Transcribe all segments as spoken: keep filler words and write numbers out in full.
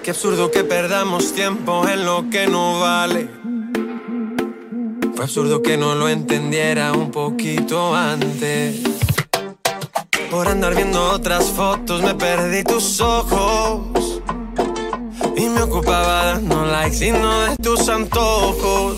Qué absurdo que perdamos tiempo en lo que no vale. Fue absurdo que no lo entendiera un poquito antes. Por andar viendo otras fotos me perdí tus ojos y me ocupaba dando likes y no de tus antojos.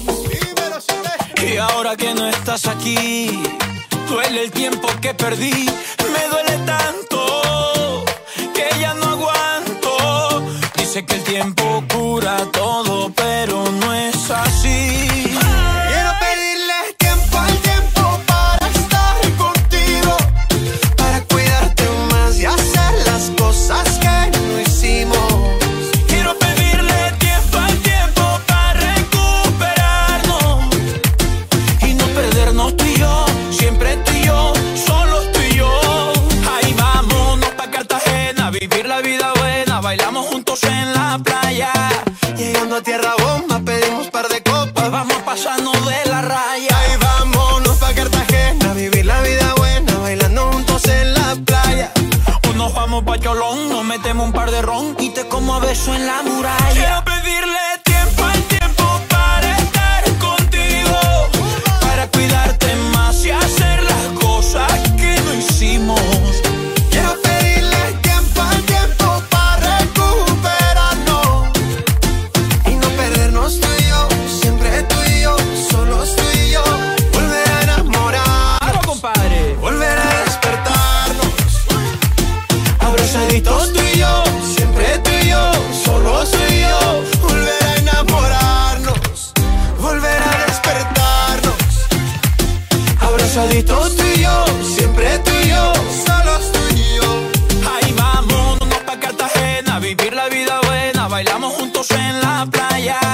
Y ahora que no estás aquí, duele el tiempo que perdí. Me duele tanto que ya no aguanto. Dice que el tiempo cura todo, pero no es así. Quiero pedirle tiempo al tiempo para estar contigo, para cuidarte más y hacer las cosas que no hicimos. Quiero pedirle tiempo al tiempo para recuperarnos y no perdernos tú y yo, siempre tú y yo, solo tú y yo. Ahí vámonos pa' Cartagena, vivir la vida buena, bailamos juntos en la playa. Llegando a tierra bomba pedimos par de copas, vamos pasando de la raya. Ahí vámonos pa' Cartagena, vivir la vida buena, bailando juntos en la playa. O nos vamos pa' Cholón, nos metemos un par de ron y te como a beso en la muralla. Quiero pedirle tiempo al tiempo para estar contigo, para cuidarte más y hacer las cosas que no hicimos. Quiero pedirle tiempo al tiempo para recuperarnos y no perdernos tú y yo, siempre tú y yo, solos tú y yo. Volver a enamorar, ¡vamos, compadre! volver a despertarnos, abrazaditos tú y yo, siempre tú y yo, solos tú y yo. Volver a enamorarnos, volver a despertarnos, abrazaditos tú y yo, siempre tú y yo, solos tú y yo. Ahí vámonos pa' Cartagena, vivir la vida buena, bailamos juntos en la playa.